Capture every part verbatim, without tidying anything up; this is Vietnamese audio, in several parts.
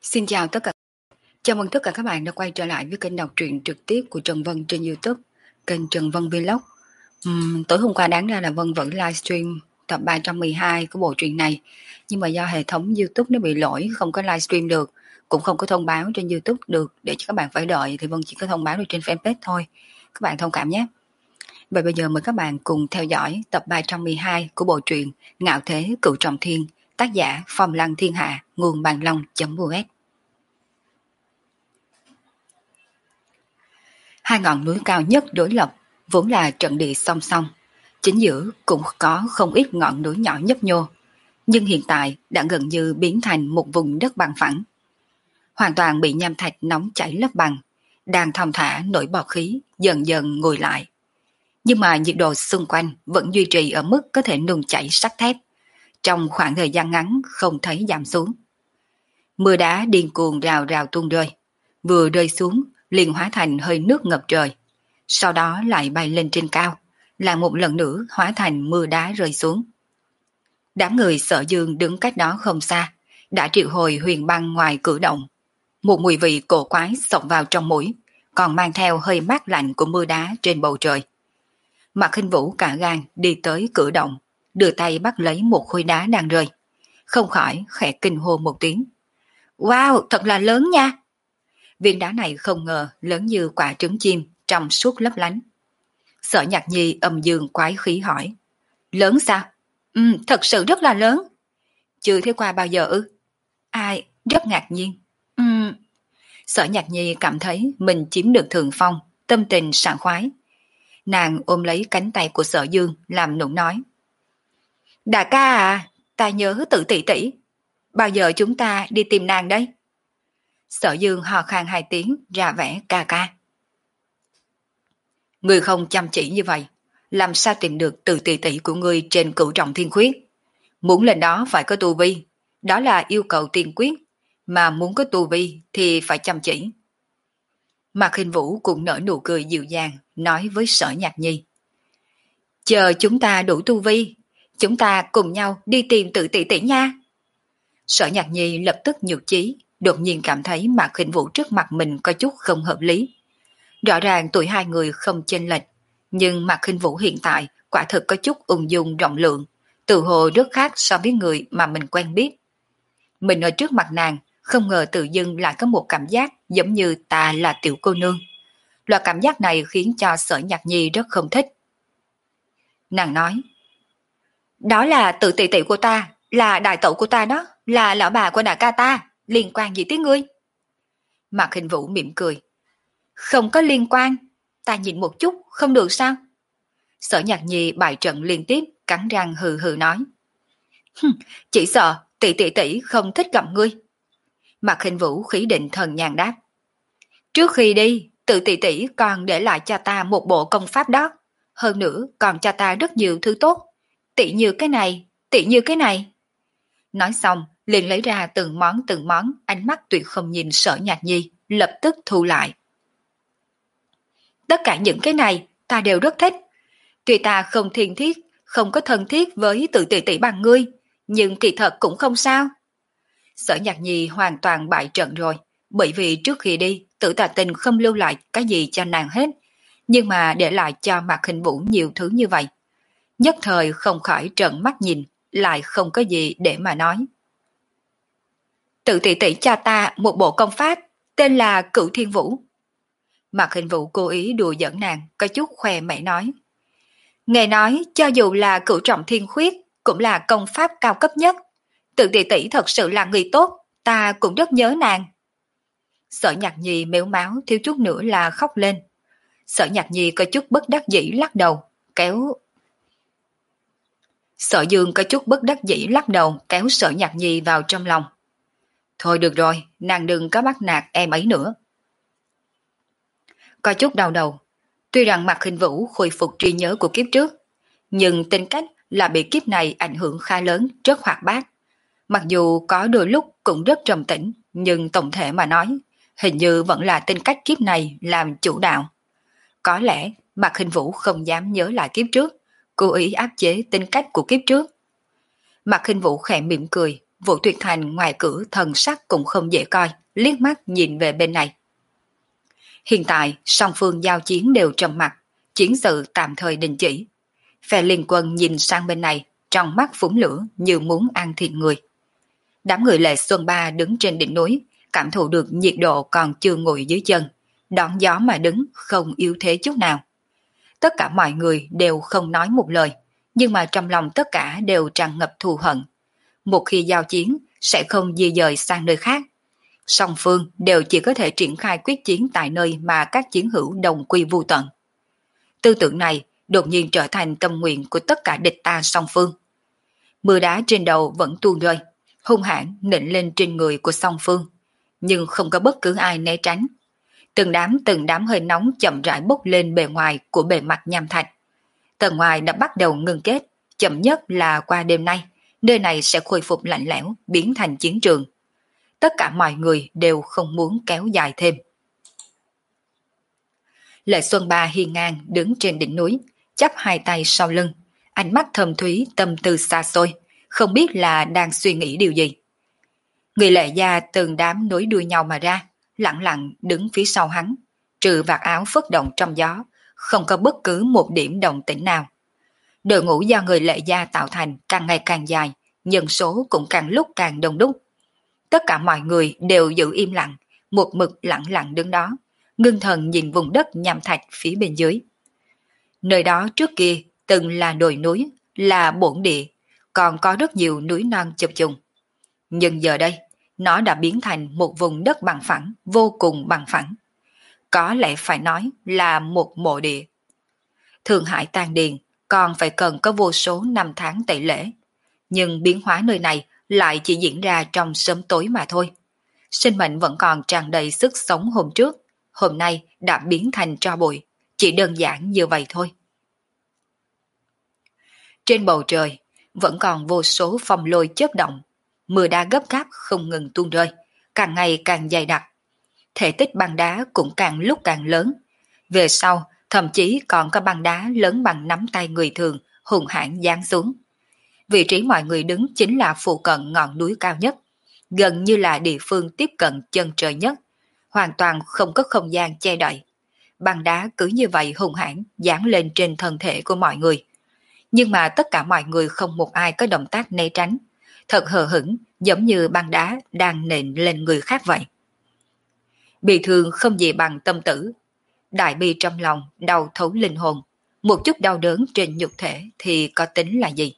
Xin chào tất cả. Chào mừng tất cả các bạn đã quay trở lại với kênh đọc truyện trực tiếp của Trần Vân trên YouTube, kênh Trần Vân Vlog. Uhm, tối hôm qua đáng ra là Vân vẫn livestream tập ba trăm mười hai của bộ truyện này, nhưng mà do hệ thống YouTube nó bị lỗi, không có livestream được, cũng không có thông báo trên YouTube được để cho các bạn phải đợi, thì Vân chỉ có thông báo được trên fanpage thôi. Các bạn thông cảm nhé. Vậy bây giờ mời các bạn cùng theo dõi tập ba trăm mười hai của bộ truyện Ngạo Thế Cửu Trọng Thiên, tác giả Phong Lăng Thiên Hạ, nguồn bàn long.us. Hai ngọn núi cao nhất đối lập vốn là trận địa song song, chính giữa cũng có không ít ngọn núi nhỏ nhấp nhô, nhưng hiện tại đã gần như biến thành một vùng đất bằng phẳng, hoàn toàn bị nham thạch nóng chảy lấp bằng, đang thong thả nổi bọt khí dần dần nguội lại. Nhưng mà nhiệt độ xung quanh vẫn duy trì ở mức có thể nung chảy sắt thép, trong khoảng thời gian ngắn không thấy giảm xuống. Mưa đá điên cuồng rào rào tuôn rơi, vừa rơi xuống liền hóa thành hơi nước ngập trời, sau đó lại bay lên trên cao, lại một lần nữa hóa thành mưa đá rơi xuống. Đám người Sở Dương đứng cách đó không xa, đã triệu hồi huyền băng ngoài cử động. Một mùi vị cổ quái xộc vào trong mũi, còn mang theo hơi mát lạnh của mưa đá trên bầu trời. Mạc Hinh Vũ cả gan đi tới cử động, đưa tay bắt lấy một khối đá đang rơi, không khỏi khẽ kinh hô một tiếng. Wow, thật là lớn nha! Viên đá này không ngờ lớn như quả trứng chim, trong suốt lấp lánh. Sở Nhạc Nhi âm dương quái khí hỏi. Lớn sao? Ừ, thật sự rất là lớn. Chưa thấy qua bao giờ ư? Ai, rất ngạc nhiên. Ừ. Sở Nhạc Nhi cảm thấy mình chiếm được thượng phong, tâm tình sảng khoái. Nàng ôm lấy cánh tay của Sở Dương làm nũng nói. Đại ca à, ta nhớ Tự tỷ tỷ. Bao giờ chúng ta đi tìm nàng đấy? Sở Dương hò khan hai tiếng ra vẻ ca ca. Ngươi không chăm chỉ như vậy, làm sao tìm được Từ tỷ tỷ của ngươi trên Cửu Trọng Thiên Khuyết? Muốn lên đó phải có tu vi, đó là yêu cầu tiên quyết, mà muốn có tu vi thì phải chăm chỉ. Mạc Hinh Vũ cũng nở nụ cười dịu dàng, nói với Sở Nhạc Nhi. Chờ chúng ta đủ tu vi, chúng ta cùng nhau đi tìm Tự tỷ tỷ nha. Sở Nhạc Nhi lập tức nhược chí, đột nhiên cảm thấy Mạc Hinh Vũ trước mặt mình có chút không hợp lý. Rõ ràng tuổi hai người không chênh lệch, nhưng Mạc Hinh Vũ hiện tại quả thực có chút ung dung rộng lượng, tự hồ rất khác so với người mà mình quen biết. Mình ở trước mặt nàng, không ngờ tự dưng lại có một cảm giác giống như ta là tiểu cô nương. Loại cảm giác này khiến cho Sở Nhạc Nhi rất không thích. Nàng nói, đó là Tự tỷ tỷ của ta, là đại tẩu của ta đó, là lão bà của đại ca ta, liên quan gì tới ngươi? Mạc Hinh Vũ mỉm cười. Không có liên quan, ta nhìn một chút, không được sao? Sở Nhạc Nhi bại trận liên tiếp, cắn răng hừ hừ nói. Chỉ sợ tỷ tỷ tỷ không thích gặp ngươi. Mạc Hinh Vũ khí định thần nhàn đáp. Trước khi đi, Tự tỷ tỷ còn để lại cho ta một bộ công pháp đó, hơn nữa còn cho ta rất nhiều thứ tốt, tỷ như cái này, tỷ như cái này. Nói xong, liền lấy ra từng món từng món, ánh mắt tuyệt không nhìn Sở Nhạc Nhi, lập tức thu lại. Tất cả những cái này ta đều rất thích. Tuy ta không thiên thiết, không có thân thiết với Tự tỷ tỷ bằng ngươi, nhưng kỳ thật cũng không sao. Sở Nhạc Nhi hoàn toàn bại trận rồi, bởi vì trước khi đi, Tử Tà Tình không lưu lại cái gì cho nàng hết, nhưng mà để lại cho Mạc Hinh Vũ nhiều thứ như vậy. Nhất thời không khỏi trợn mắt nhìn, lại không có gì để mà nói. Tự tỷ tỷ cho ta một bộ công pháp, tên là Cửu Thiên Vũ. Mạc Hinh Vũ cố ý đùa giỡn nàng, có chút khoe mẽ nói. Nghe nói cho dù là Cửu Trọng Thiên Khuyết, cũng là công pháp cao cấp nhất. Tự tỷ tỷ thật sự là người tốt, ta cũng rất nhớ nàng. Sở Nhạc Nhi mếu máu thiếu chút nữa là khóc lên. Sở Nhạc Nhi có chút bất đắc dĩ lắc đầu, kéo... Sở Dương có chút bất đắc dĩ lắc đầu kéo Sở Nhạc Nhi vào trong lòng. Thôi được rồi, nàng đừng có bắt nạt em ấy nữa. Có chút đau đầu. Tuy rằng Mạc Hinh Vũ khôi phục trí nhớ của kiếp trước, nhưng tính cách là bị kiếp này ảnh hưởng khá lớn, rất hoạt bát. Mặc dù có đôi lúc cũng rất trầm tĩnh, nhưng tổng thể mà nói, hình như vẫn là tính cách kiếp này làm chủ đạo. Có lẽ Mạc Hinh Vũ không dám nhớ lại kiếp trước, cố ý áp chế tính cách của kiếp trước. Mạc Hinh Vũ khẽ mỉm cười, Vũ Tuyệt Thành ngoài cửa thần sắc cũng không dễ coi, liếc mắt nhìn về bên này. Hiện tại, song phương giao chiến đều trầm mặc, chiến sự tạm thời đình chỉ. Phe liên quân nhìn sang bên này, trong mắt phúng lửa như muốn ăn thịt người. Đám người Lệ Xuân Ba đứng trên đỉnh núi, cảm thụ được nhiệt độ còn chưa nguội dưới chân, đón gió mà đứng không yếu thế chút nào. Tất cả mọi người đều không nói một lời, nhưng mà trong lòng tất cả đều tràn ngập thù hận. Một khi giao chiến, sẽ không di dời sang nơi khác. Song phương đều chỉ có thể triển khai quyết chiến tại nơi mà các chiến hữu đồng quy vu tận. Tư tưởng này đột nhiên trở thành tâm nguyện của tất cả địch ta song phương. Mưa đá trên đầu vẫn tuôn rơi, hung hãn nện lên trên người của song phương, nhưng không có bất cứ ai né tránh. Từng đám từng đám hơi nóng chậm rãi bốc lên bề ngoài của bề mặt nham thạch. Tầng ngoài đã bắt đầu ngưng kết, chậm nhất là qua đêm nay, nơi này sẽ khôi phục lạnh lẽo, biến thành chiến trường. Tất cả mọi người đều không muốn kéo dài thêm. Lệ Xuân Ba hiên ngang đứng trên đỉnh núi, chắp hai tay sau lưng, ánh mắt thâm thúy, tâm tư xa xôi, không biết là đang suy nghĩ điều gì. Người Lệ gia từng đám nối đuôi nhau mà ra, lặng lặng đứng phía sau hắn, trừ vạt áo phất động trong gió, không có bất cứ một điểm động tĩnh nào. Đội ngũ do người Lệ gia tạo thành càng ngày càng dài, nhân số cũng càng lúc càng đông đúc. Tất cả mọi người đều giữ im lặng, một mực lặng lặng đứng đó, ngưng thần nhìn vùng đất nham thạch phía bên dưới. Nơi đó trước kia từng là đồi núi, là bổn địa, còn có rất nhiều núi non chập trùng. Nhưng giờ đây, nó đã biến thành một vùng đất bằng phẳng, vô cùng bằng phẳng. Có lẽ phải nói là một mộ địa. Thượng Hải tan điền còn phải cần có vô số năm tháng tẩy lễ. Nhưng biến hóa nơi này lại chỉ diễn ra trong sớm tối mà thôi. Sinh mệnh vẫn còn tràn đầy sức sống hôm trước, hôm nay đã biến thành tro bụi, chỉ đơn giản như vậy thôi. Trên bầu trời vẫn còn vô số phong lôi chớp động, mưa đá gấp gáp không ngừng tuôn rơi, càng ngày càng dày đặc. Thể tích băng đá cũng càng lúc càng lớn. Về sau, thậm chí còn có băng đá lớn bằng nắm tay người thường hùng hãn giáng xuống. Vị trí mọi người đứng chính là phụ cận ngọn núi cao nhất, gần như là địa phương tiếp cận chân trời nhất, hoàn toàn không có không gian che đậy. Băng đá cứ như vậy hùng hãn giáng lên trên thân thể của mọi người. Nhưng mà tất cả mọi người không một ai có động tác né tránh, thật hờ hững giống như băng đá đang nện lên người khác vậy. Bị thương không gì bằng tâm tử, đại bi trong lòng, đau thấu linh hồn, một chút đau đớn trên nhục thể thì có tính là gì?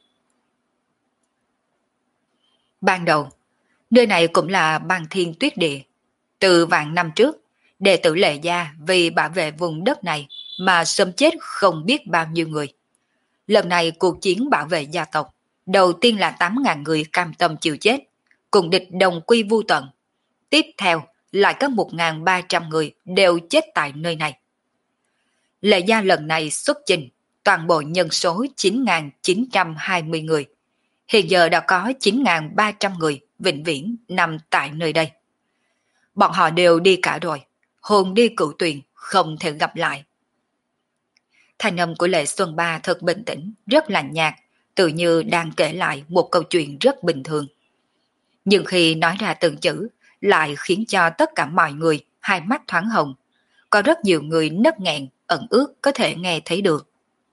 Ban đầu, nơi này cũng là băng thiên tuyết địa. Từ vạn năm trước, đệ tử Lệ gia vì bảo vệ vùng đất này mà xâm chết không biết bao nhiêu người. Lần này cuộc chiến bảo vệ gia tộc, đầu tiên là tám nghìn người cam tâm chịu chết, cùng địch đồng quy vu tận. Tiếp theo lại có một nghìn ba trăm người đều chết tại nơi này. Lệ gia lần này xuất trình, toàn bộ nhân số chín nghìn chín trăm hai mươi người. Hiện giờ đã có chín nghìn ba trăm người vĩnh viễn nằm tại nơi đây. Bọn họ đều đi cả rồi, hồn đi cựu tuyền, không thể gặp lại. Thanh âm của Lệ Xuân Ba thật bình tĩnh, rất lạnh nhạt, tự như đang kể lại một câu chuyện rất bình thường. Nhưng khi nói ra từng chữ, lại khiến cho tất cả mọi người hai mắt thoáng hồng. Có rất nhiều người nấc nghẹn, ẩn ước có thể nghe thấy được.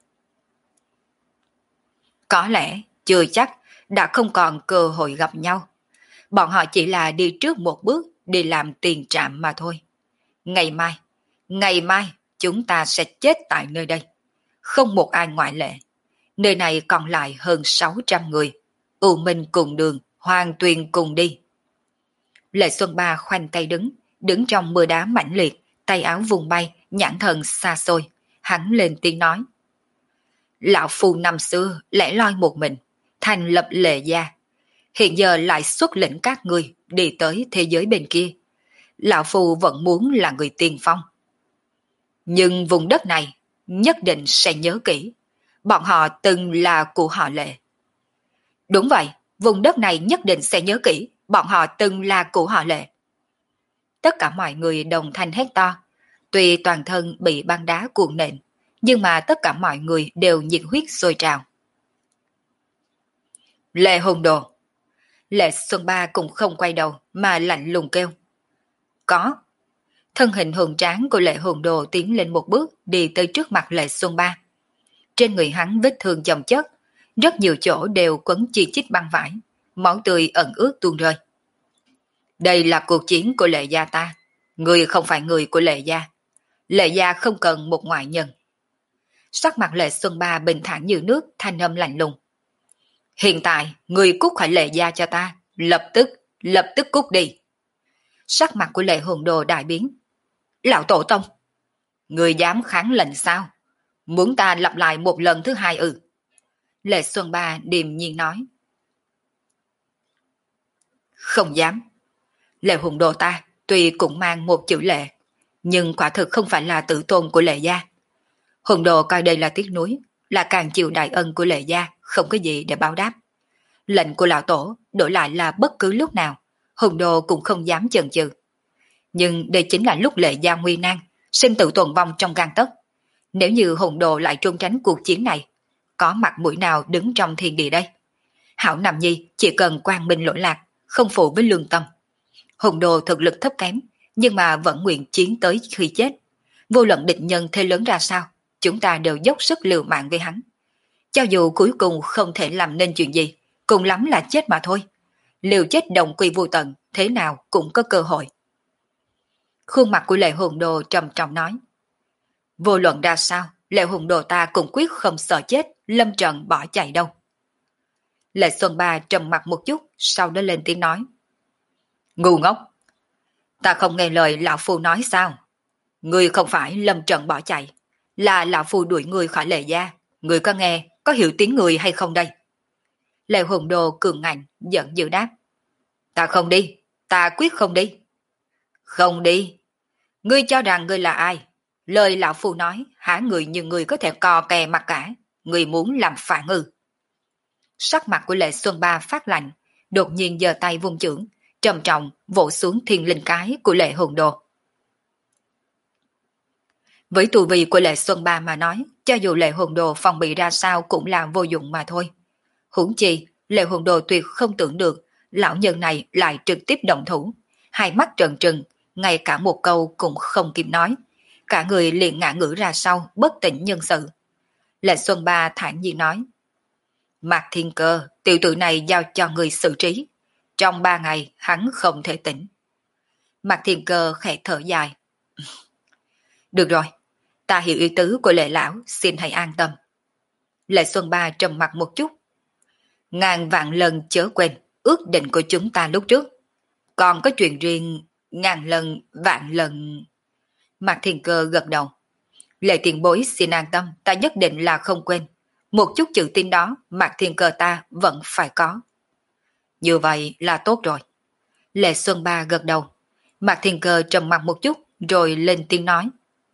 Có lẽ, chưa chắc, đã không còn cơ hội gặp nhau. Bọn họ chỉ là đi trước một bước, đi làm tiền trạm mà thôi. Ngày mai, ngày mai, chúng ta sẽ chết tại nơi đây. Không một ai ngoại lệ. Nơi này còn lại hơn sáu trăm người. U Minh cùng đường, Hoàng Tuyền cùng đi. Lệ Xuân Ba khoanh tay đứng, đứng trong mưa đá mãnh liệt, tay áo vùng bay, nhãn thần xa xôi. Hắn lên tiếng nói. Lão Phu năm xưa lẻ loi một mình, thành lập Lệ gia. Hiện giờ lại xuất lĩnh các người đi tới thế giới bên kia. Lão Phu vẫn muốn là người tiên phong. Nhưng vùng đất này nhất định sẽ nhớ kỹ. Bọn họ từng là của họ Lệ. Đúng vậy, vùng đất này nhất định sẽ nhớ kỹ. Bọn họ từng là của họ Lệ. Tất cả mọi người đồng thanh hét to. Tuy toàn thân bị băng đá cuộn nện, nhưng mà tất cả mọi người đều nhiệt huyết sôi trào. Lệ Hùng Đồ, Lệ Xuân Ba cũng không quay đầu mà lạnh lùng kêu. Có. Thân hình hùng tráng của Lệ Hồn Đồ tiến lên một bước đi tới trước mặt Lệ Xuân Ba. Trên người hắn vết thương chồng chất, rất nhiều chỗ đều quấn chi chít băng vải, máu tươi ẩn ướt tuôn rơi. Đây là cuộc chiến của Lệ gia ta, người không phải người của Lệ gia. Lệ gia không cần một ngoại nhân. Sắc mặt Lệ Xuân Ba bình thản như nước, thanh âm lạnh lùng. Hiện tại, người cút khỏi Lệ gia cho ta, lập tức, lập tức cút đi. Sắc mặt của Lệ Hồn Đồ đại biến. Lão tổ tông, người dám kháng lệnh sao? Muốn ta lặp lại một lần thứ hai ư? Lệ Xuân Ba điềm nhiên nói. Không dám. Lệ Hồn Đồ ta tuy cũng mang một chữ lệ, nhưng quả thực không phải là tử tôn của Lệ gia. Hồn Đồ coi đây là tiếc nuối, là càng chịu đại ân của Lệ gia, không có gì để báo đáp. Lệnh của lão tổ đổi lại là bất cứ lúc nào, Hồn Đồ cũng không dám chần chừ. Nhưng đây chính là lúc Lệ gia nguy nan, sinh tử tồn vong trong gang tấc. Nếu như Hồn Đồ lại trốn tránh cuộc chiến này, có mặt mũi nào đứng trong thiên địa đây? Hảo Nam Nhi chỉ cần quang minh lỗi lạc, không phụ với lương tâm. Hồn Đồ thực lực thấp kém, nhưng mà vẫn nguyện chiến tới khi chết. Vô luận địch nhân thế lớn ra sao, chúng ta đều dốc sức liều mạng với hắn. Cho dù cuối cùng không thể làm nên chuyện gì, cùng lắm là chết mà thôi. Liều chết đồng quy vô tận, thế nào cũng có cơ hội. Khuôn mặt của Lệ Hồn Đồ trầm trọng nói. Vô luận ra sao, Lệ Hồn Đồ ta cũng quyết không sợ chết, lâm trận bỏ chạy đâu. Lệ Xuân Ba trầm mặt một chút, sau đó lên tiếng nói. Ngu ngốc! Ta không nghe lời lão phu nói sao? Ngươi không phải lâm trận bỏ chạy, là lão phu đuổi ngươi khỏi Lệ gia. Ngươi có nghe, có hiểu tiếng người hay không đây? Lệ Hồn Đồ cường ngạnh, giận dữ đáp. Ta không đi, ta quyết không đi. Không đi? Ngươi cho rằng ngươi là ai? Lời lão phu nói, hả người như ngươi có thể co kè mặt cả, ngươi muốn làm phản ư? Sắc mặt của Lệ Xuân Ba phát lạnh, đột nhiên giơ tay vung chưởng, trầm trọng vỗ xuống thiên linh cái của Lệ Hồn Đồ. Với tu vi của Lệ Xuân Ba mà nói, cho dù Lệ Hồn Đồ phòng bị ra sao cũng là vô dụng mà thôi. Huống chi, Lệ Hồn Đồ tuyệt không tưởng được, lão nhân này lại trực tiếp động thủ, hai mắt trợn trừng, ngay cả một câu cũng không kịp nói. Cả người liền ngã ngửa ra sau, bất tỉnh nhân sự. Lệ Xuân Ba thản nhiên nói. Mạc Thiên Cơ, tiểu tử này giao cho người xử trí. Trong ba ngày, hắn không thể tỉnh. Mạc Thiên Cơ khẽ thở dài. Được rồi, ta hiểu ý tứ của Lệ Lão, xin hãy an tâm. Lệ Xuân Ba trầm mặt một chút. Ngàn vạn lần chớ quên ước định của chúng ta lúc trước. Còn có chuyện riêng, ngàn lần, vạn lần... Mạc Thiên Cơ gật đầu. Lệ tiền bối xin an tâm, ta nhất định là không quên. Một chút chữ tin đó, Mạc Thiên Cơ ta vẫn phải có. Như vậy là tốt rồi. Lệ Xuân Ba gật đầu. Mạc Thiên Cơ trầm mặt một chút, rồi lên tiếng nói.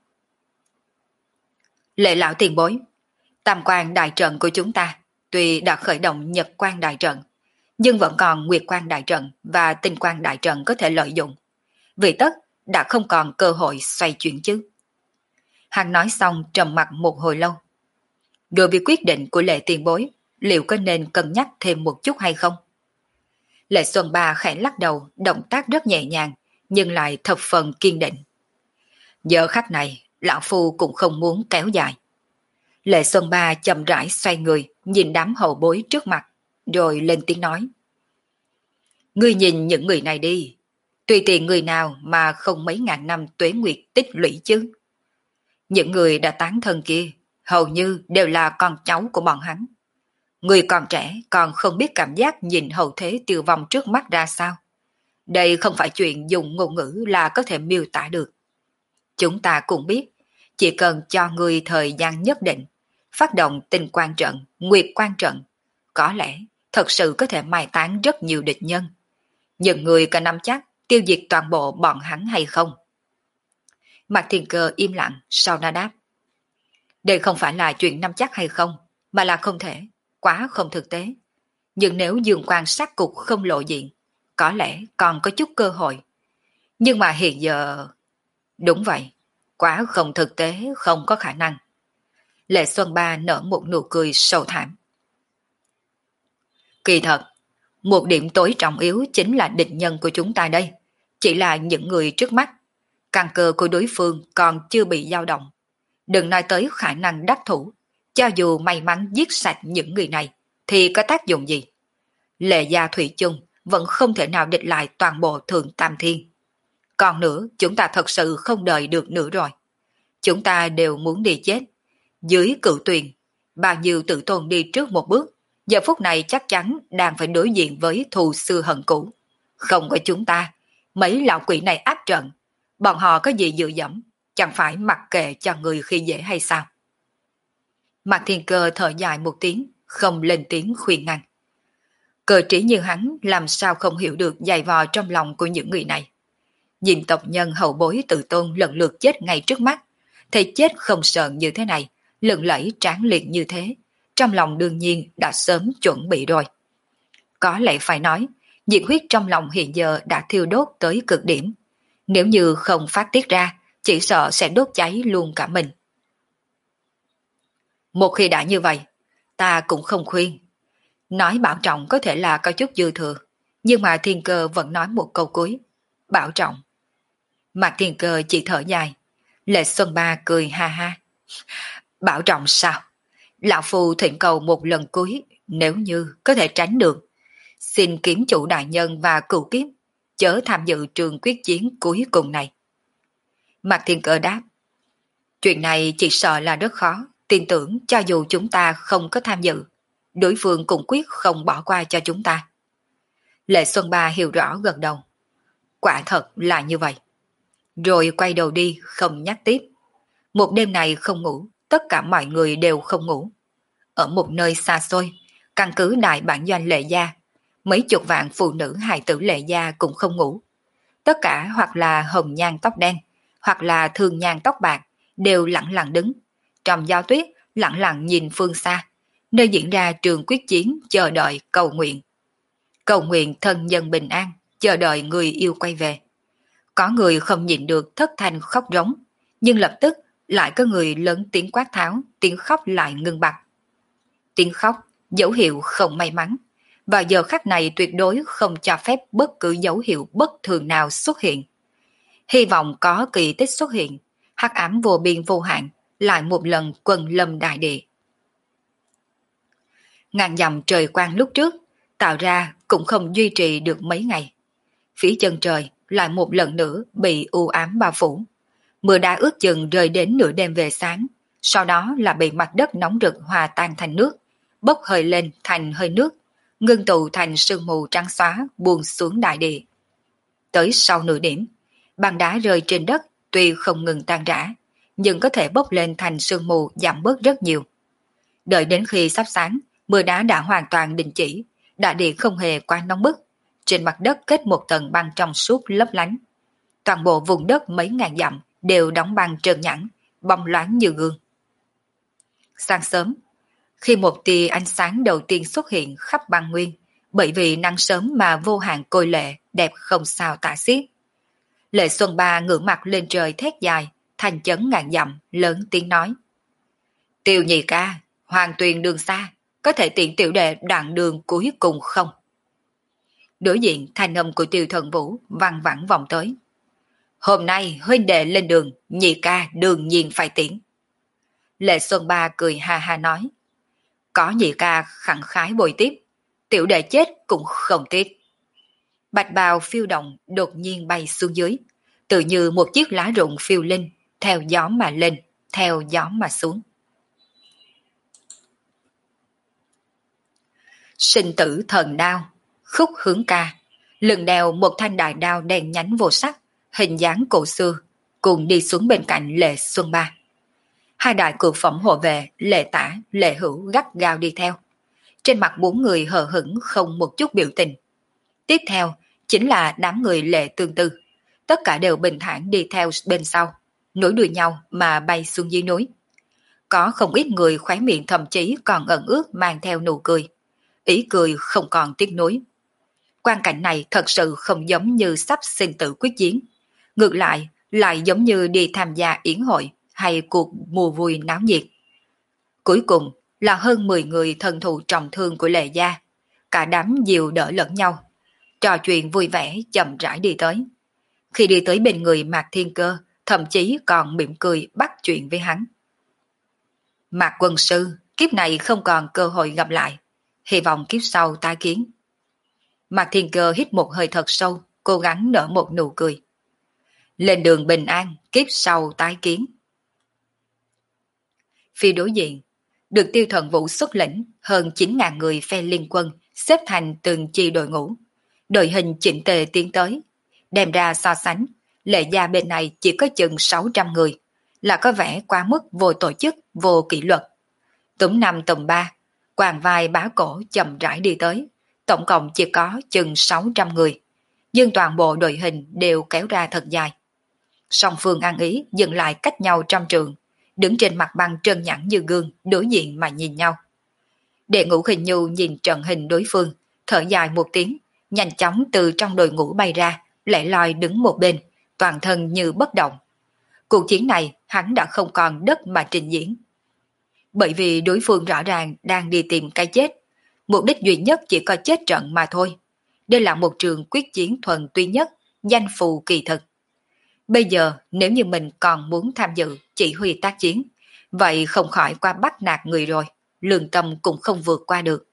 Lệ lão tiền bối, tam quan đại trận của chúng ta, tuy đã khởi động nhật quan đại trận, nhưng vẫn còn nguyệt quan đại trận và tinh quan đại trận có thể lợi dụng. Vì tất, đã không còn cơ hội xoay chuyển chứ. Hắn nói xong trầm mặt một hồi lâu. Đối với quyết định của Lệ tiền bối, liệu có nên cân nhắc thêm một chút hay không? Lệ Xuân Ba khẽ lắc đầu, động tác rất nhẹ nhàng, nhưng lại thập phần kiên định. Giờ khắc này, lão phu cũng không muốn kéo dài. Lệ Xuân Ba chậm rãi xoay người, nhìn đám hậu bối trước mặt, rồi lên tiếng nói. Ngươi nhìn những người này đi, tùy tiện người nào mà không mấy ngàn năm tuế nguyệt tích lũy chứ. Những người đã tán thân kia, hầu như đều là con cháu của bọn hắn. Người còn trẻ còn không biết cảm giác nhìn hậu thế tiêu vong trước mắt ra sao. Đây không phải chuyện dùng ngôn ngữ là có thể miêu tả được. Chúng ta cũng biết, chỉ cần cho người thời gian nhất định, phát động tinh quan trận, nguyệt quan trận, có lẽ thật sự có thể mai táng rất nhiều địch nhân. Nhưng người có nắm chắc tiêu diệt toàn bộ bọn hắn hay không? Mạc Thiên Cơ im lặng, sau đó đáp. Đây không phải là chuyện nắm chắc hay không, mà là không thể, quá không thực tế. Nhưng nếu dương quan sát cục không lộ diện, có lẽ còn có chút cơ hội. Nhưng mà hiện giờ... Đúng vậy, quá không thực tế, không có khả năng. Lệ Xuân Ba nở một nụ cười sầu thảm. Kỳ thật, Một điểm tối trọng yếu chính là địch nhân của chúng ta đây, chỉ là những người trước mắt. Căn cơ của đối phương còn chưa bị dao động. Đừng nói tới khả năng đắc thủ, cho dù may mắn giết sạch những người này, thì có tác dụng gì? Lệ gia thủy chung vẫn không thể nào địch lại toàn bộ Thượng Tam Thiên. Còn nữa, chúng ta thật sự không đợi được nữa rồi. Chúng ta đều muốn đi chết. Dưới cửu tuyền, bao nhiêu tự tôn đi trước một bước, giờ phút này chắc chắn đang phải đối diện với thù xưa hận cũ. Không có chúng ta, mấy lão quỷ này áp trận, bọn họ có gì dựa dẫm, chẳng phải mặc kệ cho người khi dễ hay sao? Mạc Thiên Cơ thở dài một tiếng, không lên tiếng khuyên ngăn. Cơ trí như hắn làm sao không hiểu được dày vò trong lòng của những người này. Nhìn tộc nhân hậu bối tự tôn lần lượt chết ngay trước mắt, thấy chết không sợ như thế này, lừng lẫy tráng liệt như thế, trong lòng đương nhiên đã sớm chuẩn bị rồi. Có lẽ phải nói, nhiệt huyết trong lòng hiện giờ đã thiêu đốt tới cực điểm. Nếu như không phát tiết ra, chỉ sợ sẽ đốt cháy luôn cả mình. Một khi đã như vậy, ta cũng không khuyên. Nói Bảo Trọng có thể là có chút dư thừa, nhưng mà Thiên Cơ vẫn nói một câu cuối. Bảo Trọng. Mạc Thiên Cơ chỉ thở dài. Lệ Xuân Ba cười ha ha. Bảo Trọng sao? Lão Phu thỉnh cầu một lần cuối, nếu như có thể tránh được. Xin kiếm chủ đại nhân và cửu kiếm, chớ tham dự trường quyết chiến cuối cùng này. Mạc Thiên Cơ đáp. Chuyện này chỉ sợ là rất khó, tin tưởng cho dù chúng ta không có tham dự, đối phương cũng quyết không bỏ qua cho chúng ta. Lệ Xuân Ba hiểu rõ gật đầu. Quả thật là như vậy. Rồi quay đầu đi không nhắc tiếp. Một đêm này không ngủ, tất cả mọi người đều không ngủ. Ở một nơi xa xôi, căn cứ đại bản doanh Lệ gia, mấy chục vạn phụ nữ hài tử Lệ gia cũng không ngủ. Tất cả hoặc là hồng nhan tóc đen, hoặc là thường nhan tóc bạc, đều lặng lặng đứng. Trong giao tuyết, lặng lặng nhìn phương xa, nơi diễn ra trường quyết chiến chờ đợi cầu nguyện. Cầu nguyện thân nhân bình an, chờ đợi người yêu quay về. Có người không nhịn được thất thanh khóc rống, nhưng lập tức lại có người lớn tiếng quát tháo, tiếng khóc lại ngưng bặt. Tiếng khóc, dấu hiệu không may mắn, và giờ khắc này tuyệt đối không cho phép bất cứ dấu hiệu bất thường nào xuất hiện. Hy vọng có kỳ tích xuất hiện, hắc ám vô biên vô hạn, lại một lần quần lâm đại địa. Ngàn dặm trời quang lúc trước, tạo ra cũng không duy trì được mấy ngày. Phía chân trời lại một lần nữa bị u ám bao phủ. Mưa đã ướt chừng rơi đến nửa đêm về sáng, sau đó là bị mặt đất nóng rực hòa tan thành nước, bốc hơi lên thành hơi nước, ngưng tụ thành sương mù trắng xóa buông xuống đại địa. Tới sau nửa điểm, băng đá rơi trên đất tuy không ngừng tan rã, nhưng có thể bốc lên thành sương mù giảm bớt rất nhiều. Đợi đến khi sắp sáng, mưa đá đã hoàn toàn đình chỉ, đại địa không hề quá nóng bức, trên mặt đất kết một tầng băng trong suốt lấp lánh. Toàn bộ vùng đất mấy ngàn dặm đều đóng băng trơn nhẵn, bóng loáng như gương. Sáng sớm, khi một tia ánh sáng đầu tiên xuất hiện khắp băng nguyên, bởi vì nắng sớm mà vô hạn côi lệ, đẹp không sao tả xiết. Lệ Xuân Ba ngửa mặt lên trời thét dài, thành chấn ngàn dặm, lớn tiếng nói. Tiêu nhị ca, hoàng tuyền đường xa, có thể tiện tiểu đệ đoạn đường cuối cùng không? Đối diện thanh âm của Tiêu Thần Vũ văng vẳng vòng tới. Hôm nay huynh đệ lên đường, nhị ca đương nhiên phải tiễn. Lệ Xuân Ba cười ha ha nói. Có nhị ca khẳng khái bồi tiếp, tiểu đệ chết cũng không tiếc. Bạch bào phiêu động đột nhiên bay xuống dưới, tự như một chiếc lá rụng phiêu linh, theo gió mà lên, theo gió mà xuống. Sinh tử thần đao, khúc hướng ca, lưng đeo một thanh đại đao đen nhánh vô sắc, hình dáng cổ xưa, cùng đi xuống bên cạnh Lệ Xuân Ba. Hai đại cự phẩm hộ vệ, Lệ Tả, Lệ Hữu gắt gao đi theo. Trên mặt bốn người hờ hững không một chút biểu tình. Tiếp theo chính là đám người Lệ Tương Tư, tất cả đều bình thản đi theo bên sau, nối đuôi nhau mà bay xuống dưới núi. Có không ít người khóe miệng thậm chí còn ẩn ướt mang theo nụ cười, ý cười không còn tiếc nuối. Quan cảnh này thật sự không giống như sắp sinh tử quyết chiến, ngược lại lại giống như đi tham gia yến hội hay cuộc mùa vui náo nhiệt. Cuối cùng là hơn mười người thần thụ trọng thương của Lệ gia, cả đám dìu đỡ lẫn nhau, trò chuyện vui vẻ chậm rãi đi tới. Khi đi tới bên người Mạc Thiên Cơ, thậm chí còn mỉm cười bắt chuyện với hắn. Mạc quân sư, kiếp này không còn cơ hội gặp lại, hy vọng kiếp sau tái kiến. Mạc Thiên Cơ hít một hơi thật sâu, cố gắng nở một nụ cười. Lên đường bình an, kiếp sau tái kiến. Phía đối diện, được Tiêu Thần Vũ xuất lĩnh hơn chín nghìn người phe liên quân xếp thành từng chi đội ngũ. Đội hình chỉnh tề tiến tới. Đem ra so sánh, Lệ Gia bên này chỉ có chừng sáu trăm người, là có vẻ quá mức vô tổ chức, vô kỷ luật. Túm năm tùm ba, quàng vai bá cổ chậm rãi đi tới, tổng cộng chỉ có chừng sáu trăm người, nhưng toàn bộ đội hình đều kéo ra thật dài. Song phương ăn ý dừng lại cách nhau trăm trượng, đứng trên mặt băng trơn nhẵn như gương, đối diện mà nhìn nhau. Đệ ngũ Hình Nhu nhìn trận hình đối phương, thở dài một tiếng, nhanh chóng từ trong đội ngũ bay ra, lẻ loi đứng một bên, toàn thân như bất động. Cuộc chiến này hắn đã không còn đất mà trình diễn. Bởi vì đối phương rõ ràng đang đi tìm cái chết, mục đích duy nhất chỉ có chết trận mà thôi. Đây là một trường quyết chiến thuần túy nhất, danh phù kỳ thực. Bây giờ nếu như mình còn muốn tham dự chỉ huy tác chiến, vậy không khỏi qua bắt nạt người rồi, lương tâm cũng không vượt qua được.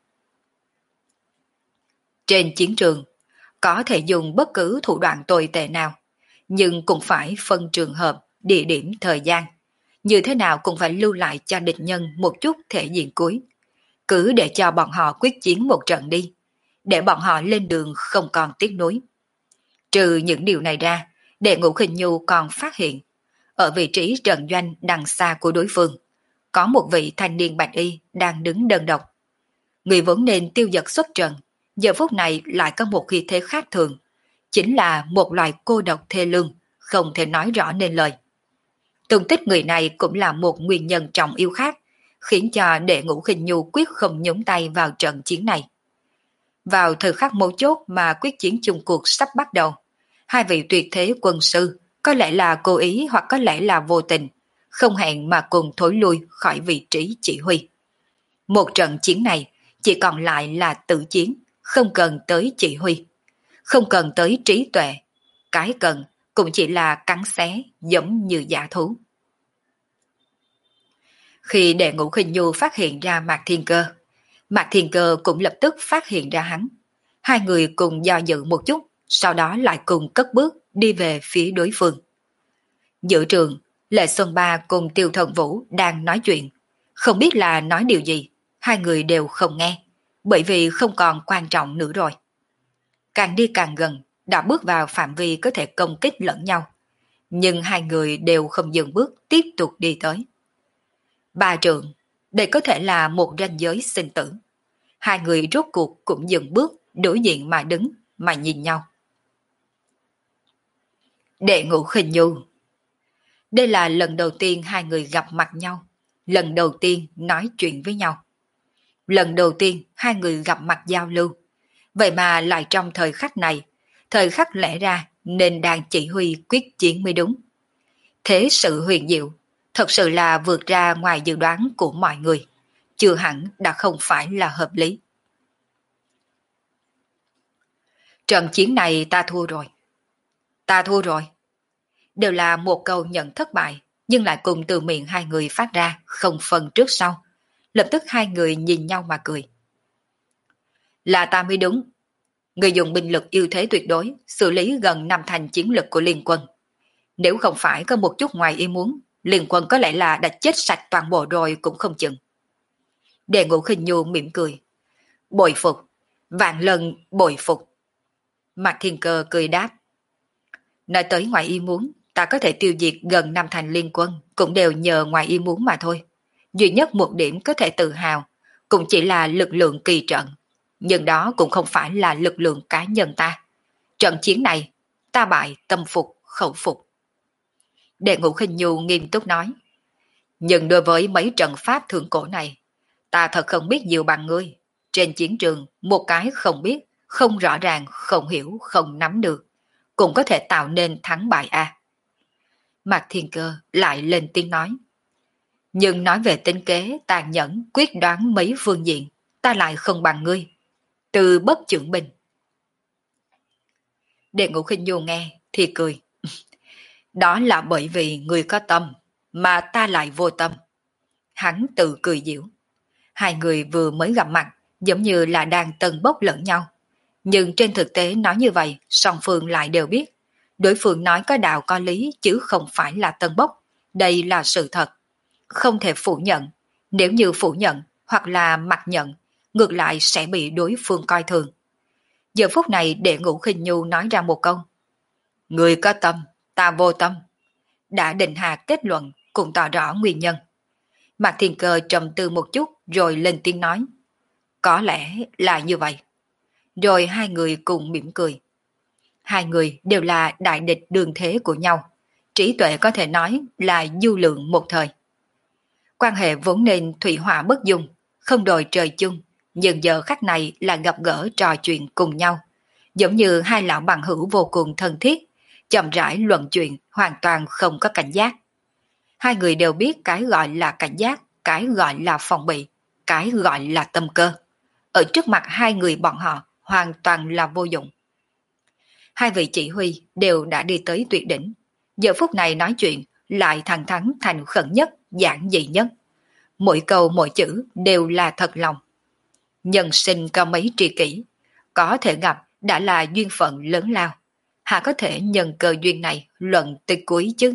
Trên chiến trường, có thể dùng bất cứ thủ đoạn tồi tệ nào, nhưng cũng phải phân trường hợp, địa điểm, thời gian. Như thế nào cũng phải lưu lại cho địch nhân một chút thể diện cuối. Cứ để cho bọn họ quyết chiến một trận đi, để bọn họ lên đường không còn tiếc nuối. Trừ những điều này ra, Đệ ngũ Hình Nhu còn phát hiện, ở vị trí trận doanh đằng xa của đối phương, có một vị thanh niên bạch y đang đứng đơn độc. Người vốn nên tiêu dật xuất trận, giờ phút này lại có một khí thế khác thường, chính là một loài cô độc thê lương, không thể nói rõ nên lời. Tung tích người này cũng là một nguyên nhân trọng yếu khác, khiến cho Đệ ngũ Hình Nhu quyết không nhúng tay vào trận chiến này. Vào thời khắc mấu chốt mà quyết chiến chung cuộc sắp bắt đầu, hai vị tuyệt thế quân sư, có lẽ là cố ý hoặc có lẽ là vô tình, không hẹn mà cùng thối lui khỏi vị trí chỉ huy. Một trận chiến này chỉ còn lại là tự chiến, không cần tới chỉ huy, không cần tới trí tuệ, cái cần cũng chỉ là cắn xé giống như dã thú. Khi Đệ ngũ Hình Nhu phát hiện ra Mạc Thiên Cơ, Mạc Thiên Cơ cũng lập tức phát hiện ra hắn. Hai người cùng do dự một chút, sau đó lại cùng cất bước đi về phía đối phương. Giữa trường, Lệ Xuân Ba cùng Tiêu Thần Vũ đang nói chuyện. Không biết là nói điều gì, hai người đều không nghe, bởi vì không còn quan trọng nữa rồi. Càng đi càng gần, đã bước vào phạm vi có thể công kích lẫn nhau. Nhưng hai người đều không dừng bước tiếp tục đi tới. Ba trượng, đây có thể là một ranh giới sinh tử. Hai người rốt cuộc cũng dừng bước đối diện mà đứng, mà nhìn nhau. Đệ ngũ Hình Nhu. Đây là lần đầu tiên hai người gặp mặt nhau, lần đầu tiên nói chuyện với nhau. Lần đầu tiên hai người gặp mặt giao lưu, vậy mà lại trong thời khắc này, thời khắc lẽ ra nên đang chỉ huy quyết chiến mới đúng. Thế sự huyền diệu, thật sự là vượt ra ngoài dự đoán của mọi người, chưa hẳn đã không phải là hợp lý. Trận chiến này ta thua rồi. Ta thua rồi. Đều là một câu nhận thất bại, nhưng lại cùng từ miệng hai người phát ra, không phân trước sau. Lập tức hai người nhìn nhau mà cười. Là ta mới đúng. Người dùng binh lực ưu thế tuyệt đối, xử lý gần năm thành chiến lực của liên quân. Nếu không phải có một chút ngoài ý muốn, liên quân có lẽ là đã chết sạch toàn bộ rồi cũng không chừng. Đệ ngũ Hình Nhu mỉm cười. Bội phục, vạn lần bội phục. Mạc Thiên Cơ cười đáp. Nói tới ngoài ý muốn, ta có thể tiêu diệt gần năm thành liên quân, cũng đều nhờ ngoài ý muốn mà thôi. Duy nhất một điểm có thể tự hào, cũng chỉ là lực lượng kỳ trận. Nhưng đó cũng không phải là lực lượng cá nhân ta. Trận chiến này, ta bại tâm phục, khẩu phục. Đệ ngũ Hình Nhu nghiêm túc nói. Nhưng đối với mấy trận pháp thượng cổ này, ta thật không biết nhiều bằng ngươi. Trên chiến trường, một cái không biết, không rõ ràng, không hiểu, không nắm được, cũng có thể tạo nên thắng bại a. Mạc Thiên Cơ lại lên tiếng nói. Nhưng nói về tính kế, tàn nhẫn, quyết đoán mấy phương diện, ta lại không bằng ngươi. Từ bất trưởng binh. Đệ Ngũ Khinh Nhu nghe thì cười. Đó là bởi vì người có tâm, mà ta lại vô tâm. Hắn tự cười giễu. Hai người vừa mới gặp mặt, giống như là đang tần bốc lẫn nhau. Nhưng trên thực tế nói như vậy, song phương lại đều biết. Đối phương nói có đạo có lý chứ không phải là tân bốc. Đây là sự thật. Không thể phủ nhận. Nếu như phủ nhận hoặc là mặc nhận, ngược lại sẽ bị đối phương coi thường. Giờ phút này Đệ Ngũ Khinh Nhu nói ra một câu. Người có tâm, ta vô tâm. Đã định hạ kết luận, cũng tỏ rõ nguyên nhân. Mạc Thiên Cơ trầm tư một chút rồi lên tiếng nói. Có lẽ là như vậy. Rồi hai người cùng mỉm cười. Hai người đều là đại địch đường thế của nhau. Trí tuệ có thể nói là du lượng một thời. Quan hệ vốn nên thủy hỏa bất dung, không đòi trời chung, nhưng giờ khắc này là gặp gỡ trò chuyện cùng nhau. Giống như hai lão bằng hữu vô cùng thân thiết, chậm rãi luận chuyện hoàn toàn không có cảnh giác. Hai người đều biết cái gọi là cảnh giác, cái gọi là phòng bị, cái gọi là tâm cơ. Ở trước mặt hai người bọn họ hoàn toàn là vô dụng. Hai vị chỉ huy đều đã đi tới tuyệt đỉnh. Giờ phút này nói chuyện lại thẳng thắn thành khẩn nhất, giản dị nhất. Mỗi câu mỗi chữ đều là thật lòng. Nhân sinh có mấy tri kỷ, có thể gặp đã là duyên phận lớn lao. Hạ có thể nhân cơ duyên này luận tới cuối chứ.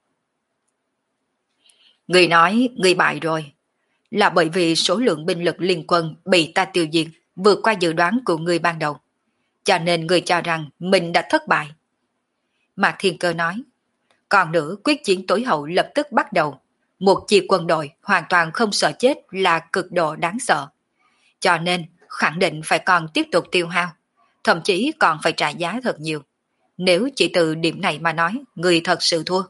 Người nói người bại rồi, là bởi vì số lượng binh lực liên quân bị ta tiêu diệt vượt qua dự đoán của người ban đầu. Cho nên người cho rằng mình đã thất bại. Mạc Thiên Cơ nói, còn nữa quyết chiến tối hậu lập tức bắt đầu. Một chi quân đội hoàn toàn không sợ chết là cực độ đáng sợ. Cho nên khẳng định phải còn tiếp tục tiêu hao, thậm chí còn phải trả giá thật nhiều. Nếu chỉ từ điểm này mà nói, người thật sự thua.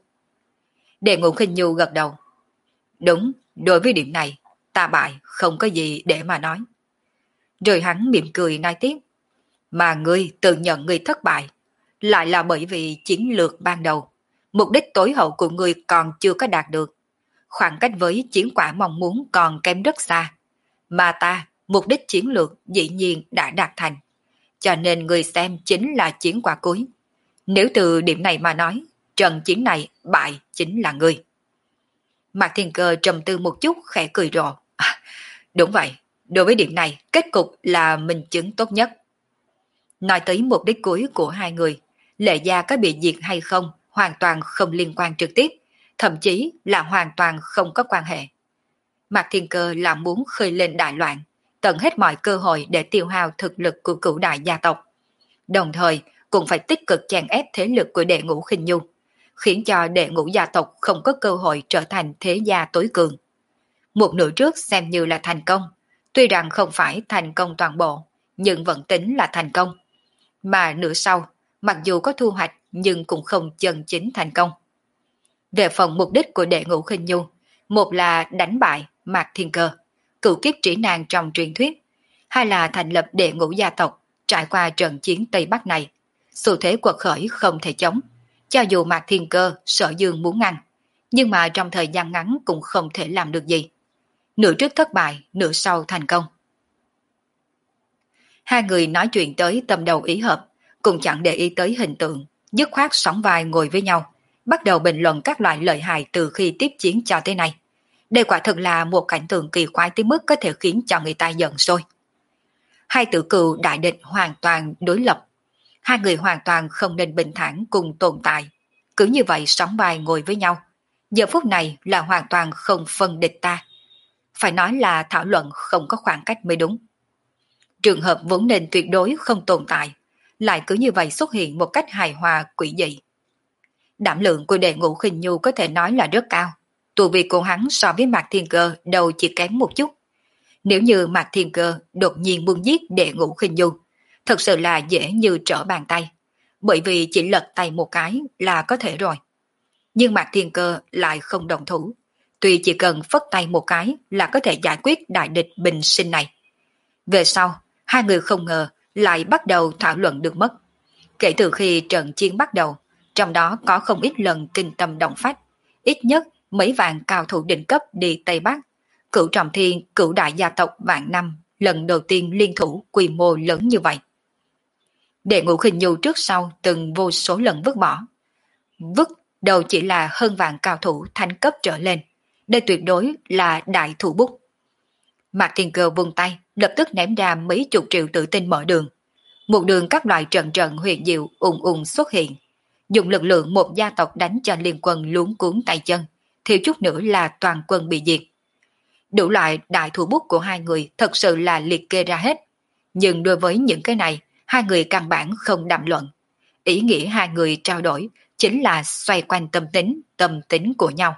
Đệ Ngũ Khinh Nhu gật đầu. Đúng, đối với điểm này, ta bại không có gì để mà nói. Rồi hắn mỉm cười nói tiếp. Mà ngươi tự nhận ngươi thất bại, lại là bởi vì chiến lược ban đầu, mục đích tối hậu của ngươi còn chưa có đạt được. Khoảng cách với chiến quả mong muốn còn kém rất xa. Mà ta, mục đích chiến lược dĩ nhiên đã đạt thành. Cho nên ngươi xem chính là chiến quả cuối. Nếu từ điểm này mà nói, trận chiến này bại chính là ngươi. Mạc Thiên Cơ trầm tư một chút khẽ cười rộ. À, đúng vậy, đối với điểm này, kết cục là minh chứng tốt nhất. Nói tới mục đích cuối của hai người, Lệ Gia có bị diệt hay không hoàn toàn không liên quan trực tiếp, thậm chí là hoàn toàn không có quan hệ. Mạc Thiên Cơ là muốn khơi lên đại loạn, tận hết mọi cơ hội để tiêu hao thực lực của cửu đại gia tộc. Đồng thời cũng phải tích cực chèn ép thế lực của Đệ Ngũ Khinh Nhu, khiến cho Đệ Ngũ gia tộc không có cơ hội trở thành thế gia tối cường. Một nửa trước xem như là thành công, tuy rằng không phải thành công toàn bộ, nhưng vẫn tính là thành công. Mà nửa sau, mặc dù có thu hoạch nhưng cũng không chân chính thành công. Về phần mục đích của Đệ Ngũ Khinh Nhu, một là đánh bại Mạc Thiên Cơ, cửu kiếp trĩ nàng trong truyền thuyết, hai là thành lập Đệ Ngũ gia tộc trải qua trận chiến Tây Bắc này. Xu thế quật khởi không thể chống, cho dù Mạc Thiên Cơ Sở Dương muốn ngăn, nhưng mà trong thời gian ngắn cũng không thể làm được gì. Nửa trước thất bại, nửa sau thành công. Hai người nói chuyện tới tâm đầu ý hợp, cũng chẳng để ý tới hình tượng, dứt khoát sóng vai ngồi với nhau, bắt đầu bình luận các loại lợi hại từ khi tiếp chiến cho tới nay. Đây quả thực là một cảnh tượng kỳ quái tới mức có thể khiến cho người ta giận sôi. Hai tử cừu đại địch hoàn toàn đối lập, hai người hoàn toàn không nên bình thản cùng tồn tại, cứ như vậy sóng vai ngồi với nhau. Giờ phút này là hoàn toàn không phân địch ta, phải nói là thảo luận không có khoảng cách mới đúng. Trường hợp vốn nên tuyệt đối không tồn tại, lại cứ như vậy xuất hiện một cách hài hòa quỷ dị. Đảm lượng của Đệ Ngũ Khinh Nhu có thể nói là rất cao, tu vi của hắn so với Mạc Thiên Cơ đâu chỉ kém một chút. Nếu như Mạc Thiên Cơ đột nhiên muốn giết Đệ Ngũ Khinh Nhu, thật sự là dễ như trở bàn tay, bởi vì chỉ lật tay một cái là có thể rồi. Nhưng Mạc Thiên Cơ lại không đồng thủ, tuy chỉ cần phất tay một cái là có thể giải quyết đại địch bình sinh này. Về sau, hai người không ngờ lại bắt đầu thảo luận được mất. Kể từ khi trận chiến bắt đầu, trong đó có không ít lần kinh tâm động phách, ít nhất mấy vạn cao thủ đỉnh cấp đi Tây Bắc, cửu trọng thiên, cửu đại gia tộc vạn năm lần đầu tiên liên thủ quy mô lớn như vậy. Đệ Ngũ Khinh Nhu trước sau từng vô số lần vứt bỏ. Vứt đầu chỉ là hơn vạn cao thủ thanh cấp trở lên. Đây tuyệt đối là đại thủ bút. Mạc Thiên Cơ vung tay, lập tức ném ra mấy chục triệu tự tin mở đường. Một đường các loại trận trận huyền diệu ùng ùng xuất hiện. Dùng lực lượng một gia tộc đánh cho liên quân luống cuốn tay chân, thiếu chút nữa là toàn quân bị diệt. Đủ loại đại thủ bút của hai người thật sự là liệt kê ra hết. Nhưng đối với những cái này, hai người căn bản không đàm luận. Ý nghĩa hai người trao đổi chính là xoay quanh tâm tính, tâm tính của nhau.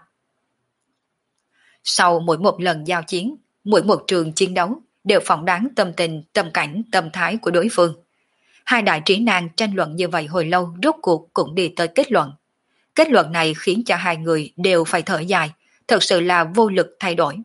Sau mỗi một lần giao chiến, mỗi một trường chiến đấu đều phỏng đoán tâm tình, tâm cảnh, tâm thái của đối phương. Hai đại trí năng tranh luận như vậy hồi lâu rốt cuộc cũng đi tới kết luận. Kết luận này khiến cho hai người đều phải thở dài, thật sự là vô lực thay đổi.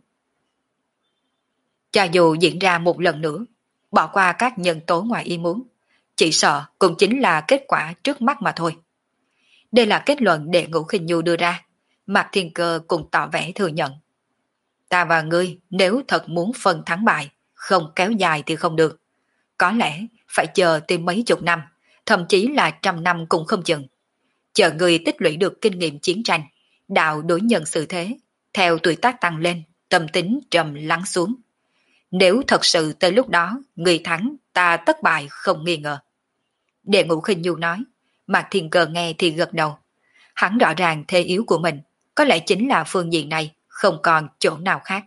Cho dù diễn ra một lần nữa, bỏ qua các nhân tố ngoài ý muốn, chỉ sợ cũng chính là kết quả trước mắt mà thôi. Đây là kết luận Đệ Ngũ Khinh Nhu đưa ra, Mạc Thiên Cơ cũng tỏ vẻ thừa nhận. Ta và ngươi nếu thật muốn phân thắng bại, không kéo dài thì không được. Có lẽ phải chờ tới mấy chục năm, thậm chí là trăm năm cũng không chừng. Chờ ngươi tích lũy được kinh nghiệm chiến tranh, đạo đối nhân xử thế, theo tuổi tác tăng lên, tâm tính trầm lắng xuống. Nếu thật sự tới lúc đó, người thắng, ta tất bại không nghi ngờ. Đệ Ngũ Khinh Nhu nói, Mạc Thiên Cơ nghe thì gật đầu. Hắn rõ ràng thế yếu của mình, có lẽ chính là phương diện này, không còn chỗ nào khác.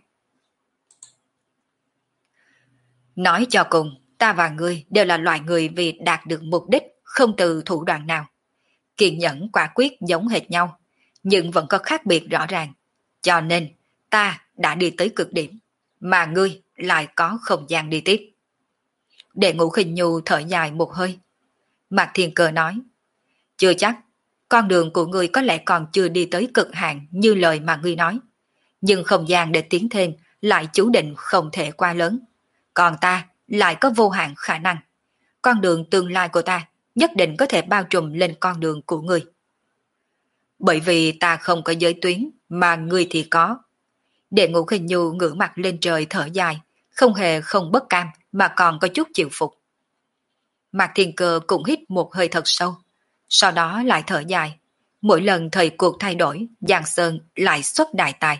Nói cho cùng, ta và ngươi đều là loại người vì đạt được mục đích, không từ thủ đoạn nào. Kiên nhẫn quả quyết giống hệt nhau, nhưng vẫn có khác biệt rõ ràng. Cho nên, ta đã đi tới cực điểm, mà ngươi lại có không gian đi tiếp. Đệ Ngũ Khinh Nhu thở dài một hơi. Mạc Thiên Cơ nói, chưa chắc, con đường của ngươi có lẽ còn chưa đi tới cực hạn như lời mà ngươi nói. Nhưng không gian để tiến thêm lại chú định không thể quá lớn. Còn ta lại có vô hạn khả năng. Con đường tương lai của ta nhất định có thể bao trùm lên con đường của ngươi. Bởi vì ta không có giới tuyến mà ngươi thì có. Đệ Ngũ Khinh Nhu ngửa mặt lên trời thở dài, không hề không bất cam mà còn có chút chịu phục. Mạc Thiên Cơ cũng hít một hơi thật sâu, sau đó lại thở dài. Mỗi lần thời cuộc thay đổi, Giang Sơn lại xuất đại tài.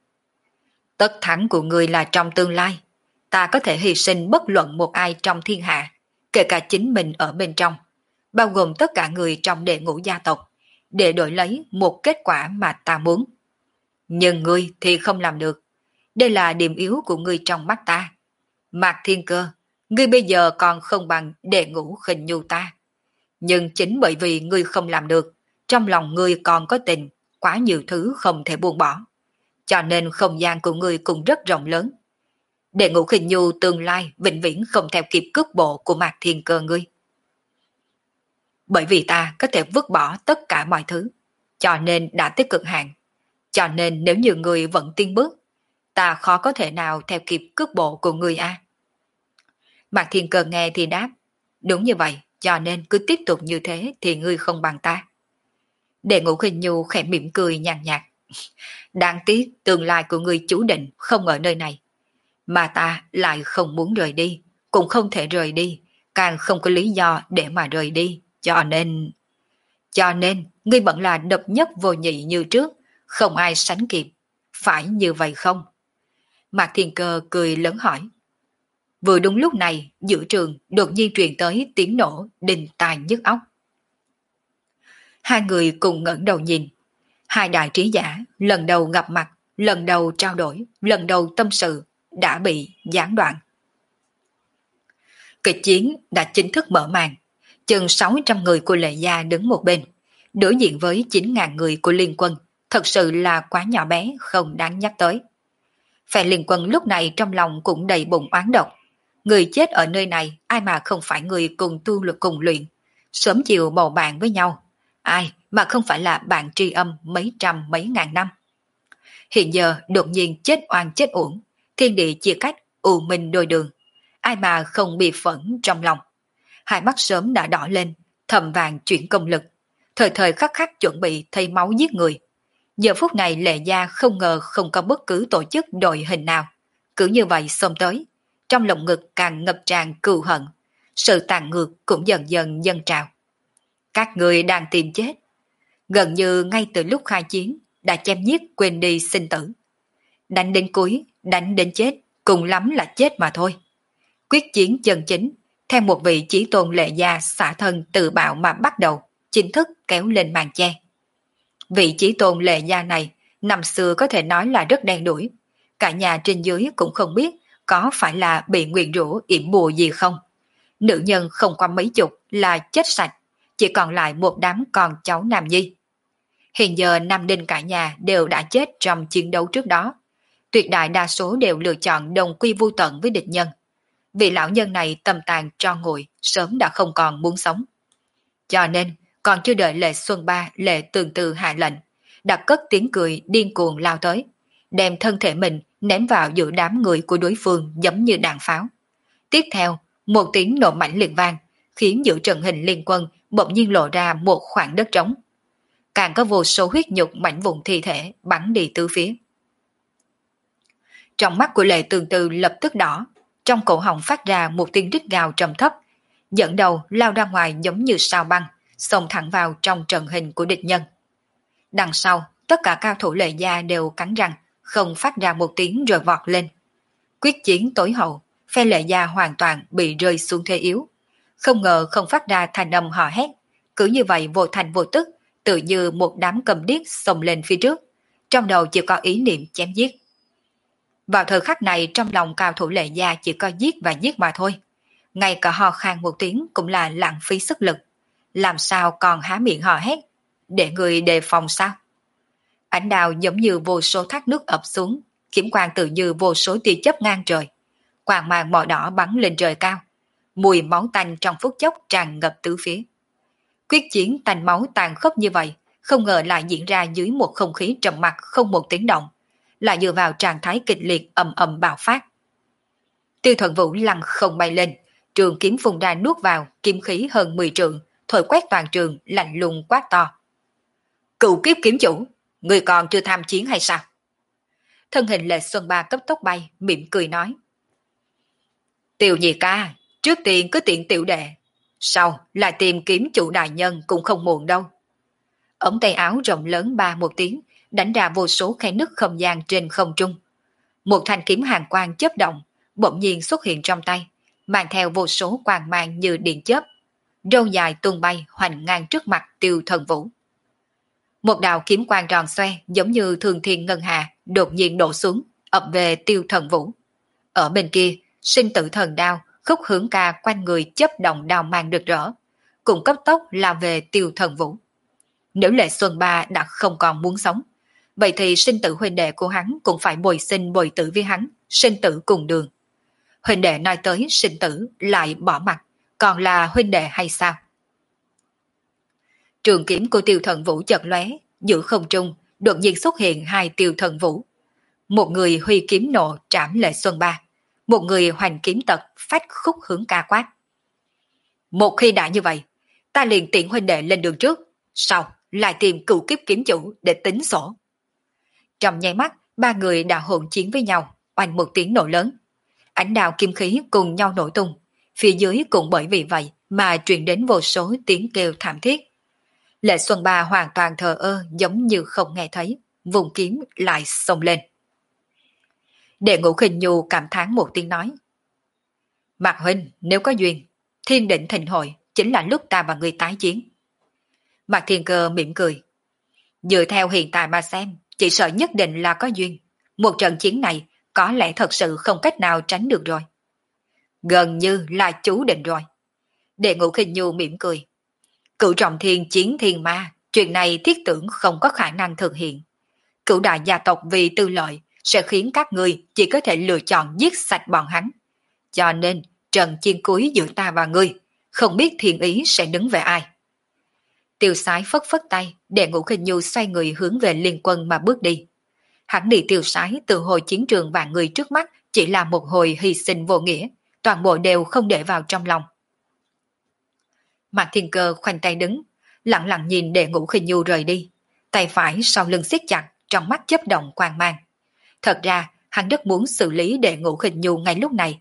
Tất thắng của ngươi là trong tương lai. Ta có thể hy sinh bất luận một ai trong thiên hạ, kể cả chính mình ở bên trong, bao gồm tất cả người trong đệ ngũ gia tộc, để đổi lấy một kết quả mà ta muốn. Nhưng ngươi thì không làm được. Đây là điểm yếu của ngươi trong mắt ta. Mạc Thiên Cơ, ngươi bây giờ còn không bằng Đệ Ngũ Khinh Nhu ta. Nhưng chính bởi vì ngươi không làm được, trong lòng ngươi còn có tình, quá nhiều thứ không thể buông bỏ. Cho nên không gian của ngươi cũng rất rộng lớn. Đệ Ngũ Khinh Nhu tương lai vĩnh viễn không theo kịp cước bộ của Mạc Thiên Cơ ngươi. Bởi vì ta có thể vứt bỏ tất cả mọi thứ, cho nên đã tới cực hạn. Cho nên nếu như ngươi vẫn tiến bước, ta khó có thể nào theo kịp cước bộ của ngươi a. À. Mạc Thiên Cơ nghe thì đáp, đúng như vậy, cho nên cứ tiếp tục như thế thì ngươi không bằng ta. Đệ Ngũ Khinh Nhu khẽ mỉm cười nhàn nhạt. Đáng tiếc tương lai của ngươi chủ định không ở nơi này. Mà ta lại không muốn rời đi, cũng không thể rời đi, càng không có lý do để mà rời đi, cho nên... Cho nên, ngươi vẫn là độc nhất vô nhị như trước, không ai sánh kịp, phải như vậy không? Mạc Thiên Cơ cười lớn hỏi. Vừa đúng lúc này, giữa trường đột nhiên truyền tới tiếng nổ đinh tai nhức óc. Hai người cùng ngẩng đầu nhìn. Hai đại trí giả lần đầu gặp mặt, lần đầu trao đổi, lần đầu tâm sự đã bị gián đoạn. Kịch chiến đã chính thức mở màn. Chừng sáu trăm người của Lệ Gia đứng một bên, đối diện với chín nghìn người của Liên Quân, thật sự là quá nhỏ bé, không đáng nhắc tới. Phe Liên Quân lúc này trong lòng cũng đầy bụng oán độc. Người chết ở nơi này ai mà không phải người cùng tu lực cùng luyện, sớm chiều bầu bạn với nhau. Ai mà không phải là bạn tri âm mấy trăm mấy ngàn năm. Hiện giờ đột nhiên chết oan chết uổng, thiên địa chia cách, u minh đôi đường. Ai mà không bị phẫn trong lòng. Hai mắt sớm đã đỏ lên, thầm vàng chuyển công lực, thời thời khắc khắc chuẩn bị thay máu giết người. Giờ phút này Lệ Gia không ngờ không có bất cứ tổ chức đội hình nào, cứ như vậy xông tới, trong lồng ngực càng ngập tràn cừu hận, sự tàn ngược cũng dần dần dâng trào. Các người đang tìm chết, gần như ngay từ lúc khai chiến đã chém giết quên đi sinh tử. Đánh đến cuối, đánh đến chết, cùng lắm là chết mà thôi. Quyết chiến chân chính, theo một vị chí tôn lệ gia xả thân tự bạo mà bắt đầu, chính thức kéo lên màn che. Vị chí tôn lệ gia này, năm xưa có thể nói là rất đen đủi. Cả nhà trên dưới cũng không biết có phải là bị nguyền rủa yểm bùa gì không. Nữ nhân không qua mấy chục là chết sạch, chỉ còn lại một đám con cháu nam nhi. Hiện giờ Nam Đinh cả nhà đều đã chết trong chiến đấu trước đó. Tuyệt đại đa số đều lựa chọn đồng quy vu tận với địch nhân. Vị lão nhân này tâm tàn cho nguội, sớm đã không còn muốn sống. Cho nên, còn chưa đợi Lệ Xuân Ba Lệ Tường Từ hạ lệnh, đã cất tiếng cười điên cuồng lao tới, đem thân thể mình ném vào giữa đám người của đối phương giống như đạn pháo. Tiếp theo, một tiếng nổ mạnh liền vang, khiến giữa trận hình liên quân bỗng nhiên lộ ra một khoảng đất trống. Càng có vô số huyết nhục mảnh vụn thi thể bắn đi tứ phía. Trong mắt của Lệ Tường Từ lập tức đỏ, trong cổ họng phát ra một tiếng rít gào trầm thấp, dẫn đầu lao ra ngoài giống như sao băng, xông thẳng vào trong trận hình của địch nhân. Đằng sau, tất cả cao thủ Lệ gia đều cắn răng, không phát ra một tiếng rồi vọt lên. Quyết chiến tối hậu, phe Lệ gia hoàn toàn bị rơi xuống thế yếu. Không ngờ không phát ra thành âm hò hét, cứ như vậy vô thành vô tức, tự như một đám cầm điếc xông lên phía trước, trong đầu chỉ có ý niệm chém giết. Vào thời khắc này trong lòng cao thủ Lệ gia chỉ có giết và giết mà thôi. Ngay cả ho khan một tiếng cũng là lãng phí sức lực. Làm sao còn há miệng hò hét, để người đề phòng sao? Ánh đào giống như vô số thác nước ập xuống, kiếm quang tự như vô số tia chớp ngang trời. Quang mang màu đỏ bắn lên trời cao. Mùi máu tanh trong phút chốc tràn ngập tứ phía. Quyết chiến tanh máu tàn khốc như vậy, không ngờ lại diễn ra dưới một không khí trầm mặc không một tiếng động, lại dựa vào trạng thái kịch liệt ầm ầm bạo phát. Tiêu Thuận Vũ lăng không bay lên, trường kiếm phun ra nuốt vào, kiếm khí hơn mười trượng, thổi quét toàn trường, lạnh lùng quát to. Cựu kiếp kiếm chủ, người còn chưa tham chiến hay sao? Thân hình Lệ Xuân Ba cấp tốc bay, mỉm cười nói. Tiêu nhị ca, trước tiên cứ tiện tiểu đệ, sau lại tìm kiếm chủ đại nhân cũng không muộn đâu. Ống tay áo rộng lớn ba một tiếng, đánh ra vô số khe nứt không gian trên không trung. Một thanh kiếm hàn quang chớp động, bỗng nhiên xuất hiện trong tay, mang theo vô số quang mang như điện chớp, râu dài tung bay hoành ngang trước mặt Tiêu Thần Vũ. Một đạo kiếm quang tròn xoe giống như thường thiên ngân hà đột nhiên đổ xuống, ập về Tiêu Thần Vũ. Ở bên kia, sinh tử thần đao khúc hướng ca quanh người chớp động đao mang rực rỡ, cùng cấp tốc lao về Tiêu Thần Vũ. Nếu Lệ Xuân Ba đã không còn muốn sống, vậy thì sinh tử huynh đệ của hắn cũng phải bồi sinh bồi tử với hắn, sinh tử cùng đường. Huynh đệ nói tới sinh tử lại bỏ mặt, còn là huynh đệ hay sao? Trường kiếm của Tiêu Thần Vũ chợt lóe, giữa không trung đột nhiên xuất hiện hai Tiêu Thần Vũ. Một người huy kiếm nộ trảm Lệ Xuân Ba, một người hoành kiếm tật phách khúc hướng ca quát. Một khi đã như vậy, ta liền tiện huynh đệ lên đường trước, sau lại tìm cựu kiếp kiếm chủ để tính sổ. Trong nháy mắt, ba người đã hỗn chiến với nhau, oanh một tiếng nổ lớn. Ánh đào kim khí cùng nhau nổ tung, phía dưới cũng bởi vì vậy mà truyền đến vô số tiếng kêu thảm thiết. Lệ Xuân Ba hoàn toàn thờ ơ giống như không nghe thấy, vùng kiếm lại xông lên. Đệ Ngũ Khinh Nhu cảm thán một tiếng nói. Mạc huynh, nếu có duyên, thiên định thịnh hội chính là lúc ta và người tái chiến. Mạc Thiên Cơ mỉm cười. Dựa theo hiện tại mà xem, chỉ sợ nhất định là có duyên. Một trận chiến này có lẽ thật sự không cách nào tránh được rồi. Gần như là chú định rồi. Đệ Ngũ Khinh Nhu mỉm cười. Cửu trọng thiên chiến thiên ma, chuyện này thiết tưởng không có khả năng thực hiện. Cửu đại gia tộc vì tư lợi sẽ khiến các ngươi chỉ có thể lựa chọn giết sạch bọn hắn. Cho nên, trận chiến cuối giữa ta và ngươi, không biết thiên ý sẽ đứng về ai. Tiêu Sái phất phất tay, Đệ Ngũ Khinh Nhu xoay người hướng về liên quân mà bước đi. Hắn đi Tiêu Sái từ hồi chiến trường vạn người trước mắt chỉ là một hồi hy sinh vô nghĩa, toàn bộ đều không để vào trong lòng. Mạc Thiên Cơ khoanh tay đứng, lặng lặng nhìn Đệ Ngũ Khinh Nhu rời đi, tay phải sau lưng siết chặt, trong mắt chớp động quang mang. Thật ra, hắn rất muốn xử lý Đệ Ngũ Khinh Nhu ngay lúc này.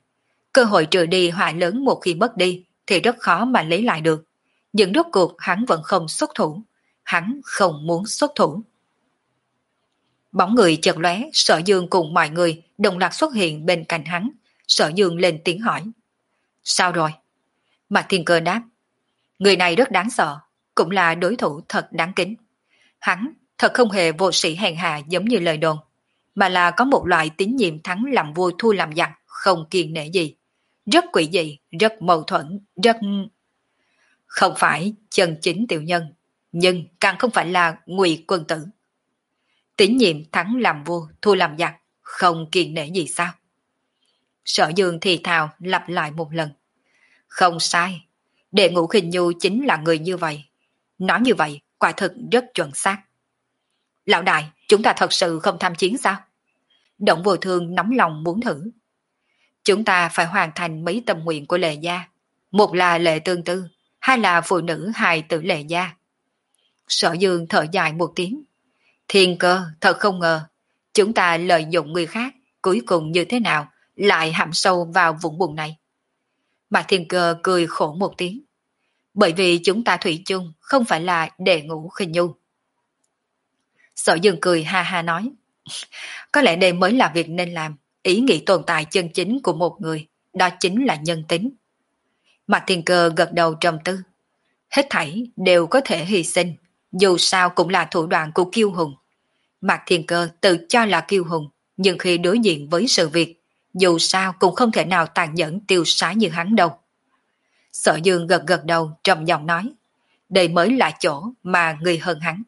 Cơ hội trừ đi họa lớn một khi mất đi thì rất khó mà lấy lại được. Nhưng rốt cuộc hắn vẫn không xuất thủ. Hắn không muốn xuất thủ. Bóng người chợt lóe, Sở Dương cùng mọi người đồng loạt xuất hiện bên cạnh hắn. Sở Dương lên tiếng hỏi. Sao rồi? Mạc Thiên Cơ đáp. Người này rất đáng sợ, cũng là đối thủ thật đáng kính. Hắn thật không hề vô sĩ hèn hạ giống như lời đồn, mà là có một loại tín nhiệm thắng làm vua thua làm giặc, không kiêng nể gì. Rất quỷ dị, rất mâu thuẫn, rất... Không phải chân chính tiểu nhân, nhưng càng không phải là ngụy quân tử. Tín nhiệm thắng làm vua thua làm giặc, không kiêng nể gì sao? Sở Dương thì thào lặp lại một lần. Không sai, Đệ Ngũ Khinh Nhu chính là người như vậy. Nói như vậy, quả thực rất chuẩn xác. Lão đại, chúng ta thật sự không tham chiến sao? Động Vô Thương nóng lòng muốn thử. Chúng ta phải hoàn thành mấy tâm nguyện của Lệ gia. Một là Lệ Tương Tư, hai là phụ nữ hài tử Lệ gia. Sở Dương thở dài một tiếng. Thiên Cơ, thật không ngờ, chúng ta lợi dụng người khác, cuối cùng như thế nào, lại hãm sâu vào vũng bùn này. Mạc Thiên Cơ cười khổ một tiếng. Bởi vì chúng ta thủy chung không phải là Đệ Ngũ Khinh Nhu. Sở Dương cười ha ha nói. Có lẽ đây mới là việc nên làm. Ý nghĩ tồn tại chân chính của một người, đó chính là nhân tính. Mạc Thiên Cơ gật đầu trầm tư. Hết thảy đều có thể hy sinh, dù sao cũng là thủ đoạn của kiêu hùng. Mạc Thiên Cơ tự cho là kiêu hùng, nhưng khi đối diện với sự việc, dù sao cũng không thể nào tàn nhẫn tiêu sái như hắn đâu. Sở Dương gật gật đầu trầm giọng nói. Đây mới là chỗ mà người hơn hắn.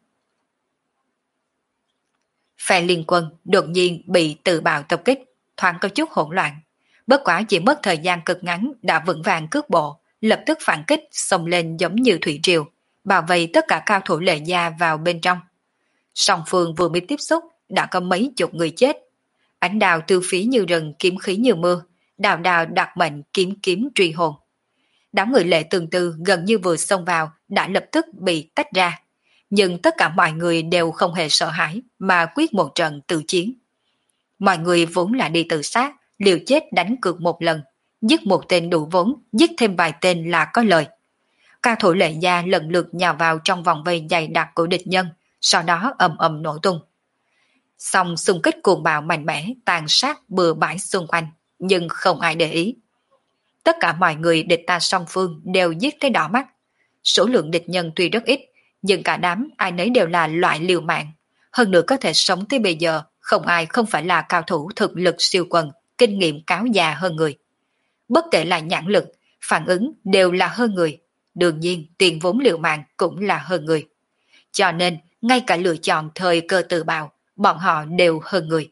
Phe liên quân đột nhiên bị tự bạo tập kích, thoáng có chút hỗn loạn. Bất quá chỉ mất thời gian cực ngắn đã vững vàng cước bộ, lập tức phản kích xông lên giống như thủy triều, bao vây tất cả cao thủ Lệ gia vào bên trong. Song phương vừa mới tiếp xúc đã có mấy chục người chết. Ánh đào tư phí như rừng, kiếm khí như mưa, đào đào đặt mệnh kiếm kiếm truy hồn. Đám người Lệ Tương Tư gần như vừa xông vào đã lập tức bị tách ra. Nhưng tất cả mọi người đều không hề sợ hãi mà quyết một trận tự chiến. Mọi người vốn là đi tự sát, liều chết đánh cược một lần, giết một tên đủ vốn, giết thêm vài tên là có lời. Cao thủ Lệ gia lần lượt nhào vào trong vòng vây dày đặc của địch nhân, sau đó ầm ầm nổ tung. Xong xung kích cuồng bạo mạnh mẽ, tàn sát bừa bãi xung quanh, nhưng không ai để ý. Tất cả mọi người địch ta song phương đều giết tới đỏ mắt. Số lượng địch nhân tuy rất ít, nhưng cả đám ai nấy đều là loại liều mạng. Hơn nữa có thể sống tới bây giờ, không ai không phải là cao thủ thực lực siêu quần, kinh nghiệm cáo già hơn người. Bất kể là nhãn lực, phản ứng đều là hơn người. Đương nhiên tiền vốn liều mạng cũng là hơn người. Cho nên, ngay cả lựa chọn thời cơ tự bạo, bọn họ đều hơn người.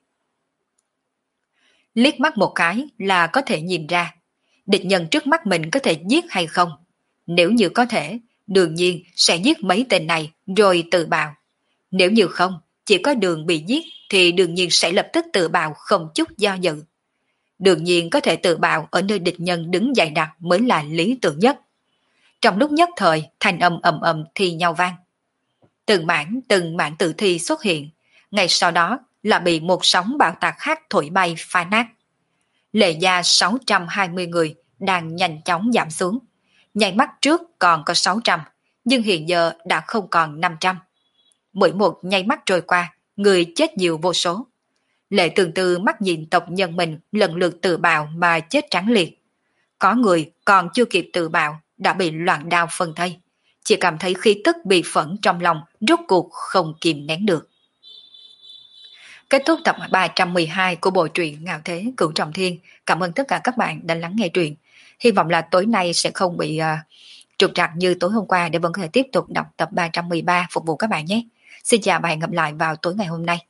Liếc mắt một cái là có thể nhìn ra, địch nhân trước mắt mình có thể giết hay không. Nếu như có thể, đương nhiên sẽ giết mấy tên này rồi tự bạo. Nếu như không, chỉ có đường bị giết thì đương nhiên sẽ lập tức tự bạo không chút do dự. Đương nhiên có thể tự bạo ở nơi địch nhân đứng dày đặc mới là lý tưởng nhất. Trong lúc nhất thời, thanh âm ầm ầm thi nhau vang. Từng mảng từng mảng tử thi xuất hiện, ngay sau đó là bị một sóng bạo tạc khác thổi bay phá nát. Lệ gia sáu trăm hai mươi người đang nhanh chóng giảm xuống. Nháy mắt trước còn có sáu trăm, nhưng hiện giờ đã không còn năm trăm. Mỗi một nháy mắt trôi qua, người chết nhiều vô số. Lệ Tương Tư mắt nhìn tộc nhân mình lần lượt tự bạo mà chết trắng liệt. Có người còn chưa kịp tự bạo đã bị loạn đao phân thây. Chỉ cảm thấy khí tức bị phẫn trong lòng rốt cuộc không kìm nén được. Kết thúc tập ba trăm mười hai của bộ truyện Ngạo Thế Cửu Trọng Thiên. Cảm ơn tất cả các bạn đã lắng nghe truyện. Hy vọng là tối nay sẽ không bị uh, trục trặc như tối hôm qua để vẫn có thể tiếp tục đọc tập ba trăm mười ba phục vụ các bạn nhé. Xin chào và hẹn gặp lại vào tối ngày hôm nay.